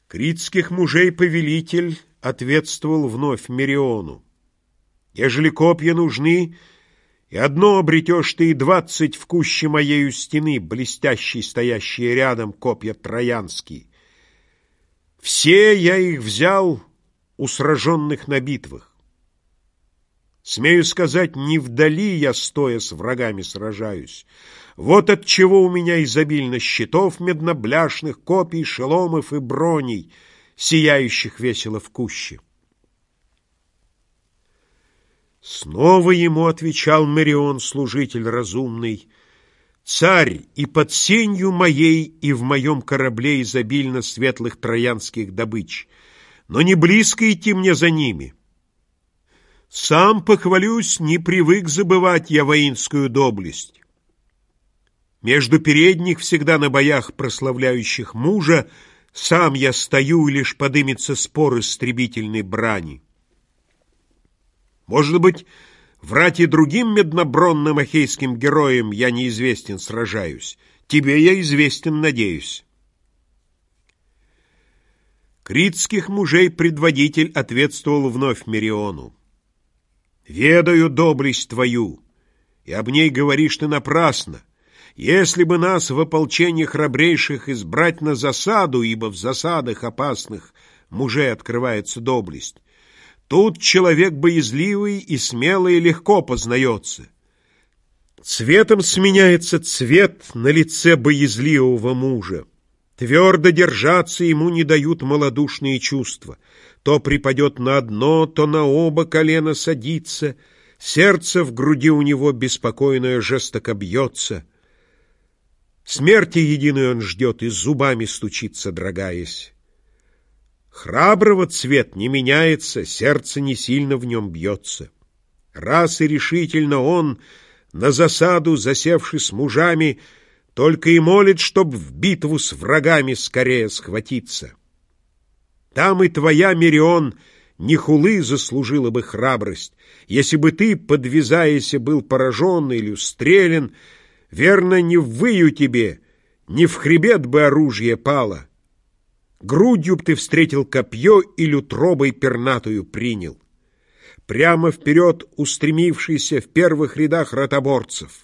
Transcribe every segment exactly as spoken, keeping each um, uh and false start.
Критских мужей повелитель ответствовал вновь Мериону: «Ежели копья нужны, и одно обретешь ты, и двадцать в куще моею стены, блестящие, стоящие рядом копья троянские. Все я их взял у сраженных на битвах. Смею сказать, не вдали я, стоя с врагами, сражаюсь. Вот отчего у меня изобильно щитов меднобляшных, копий, шеломов и броней, сияющих весело в куще». Снова ему отвечал Мерион, служитель разумный: «Царь, и под сенью моей, и в моем корабле изобильно светлых троянских добыч, но не близко идти мне за ними. Сам, похвалюсь, не привык забывать я воинскую доблесть. Между передних, всегда на боях прославляющих мужа, сам я стою, и лишь подымется спор истребительной брани. Может быть, врать и другим меднобронным ахейским героям я неизвестен сражаюсь. Тебе я известен, надеюсь». Критских мужей предводитель ответствовал вновь Мериону: «Ведаю доблесть твою, и об ней говоришь ты напрасно. Если бы нас в ополчении храбрейших избрать на засаду, ибо в засадах опасных мужей открывается доблесть, тут человек боязливый и смелый легко познается. Цветом сменяется цвет на лице боязливого мужа. Твердо держаться ему не дают малодушные чувства. То припадет на одно, то на оба колена садится, сердце в груди у него беспокойное жестоко бьется. Смерти единой он ждет и зубами стучит, содрогаясь. Храброго цвет не меняется, сердце не сильно в нем бьется. Раз и решительно он, на засаду засевший с мужами, только и молит, чтоб в битву с врагами скорее схватиться. Там и твоя, Мерион, не хулы заслужила бы храбрость, если бы ты, подвязаясь, был поражен или устрелен, верно, не в выю тебе, не в хребет бы оружие пало. Грудью б ты встретил копье или утробой пернатую принял, прямо вперед устремившийся в первых рядах ротоборцев.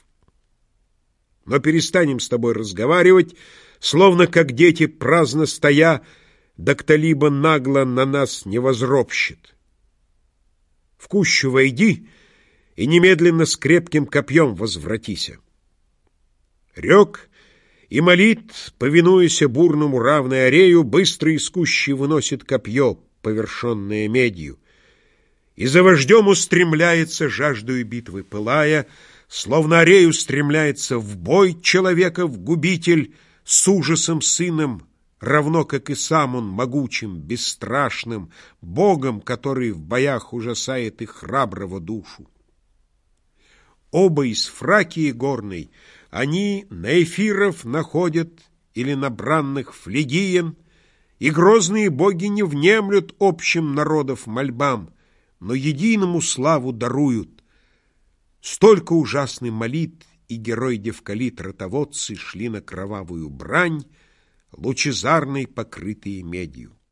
Но перестанем с тобой разговаривать, словно как дети праздно стоя, да кто-либо нагло на нас не возропщит. В кущу войди и немедленно с крепким копьем возвратися». Рек и молит, повинуясь бурному равной арею, быстро из кущи выносит копье, повершенное медью, и за вождем устремляется, жаждою битвы пылая, словно арею стремляется в бой человеков губитель с ужасом сыном, равно как и сам он могучим, бесстрашным, богом, который в боях ужасает и храброго душу. Оба из Фракии горной они на эфиров находят или на бранных флегиен, и грозные боги не внемлют общим народов мольбам, но единому славу даруют. Столько ужасный молит, и герой Девкалит ротоводцы шли на кровавую брань, лучезарной покрытые медью.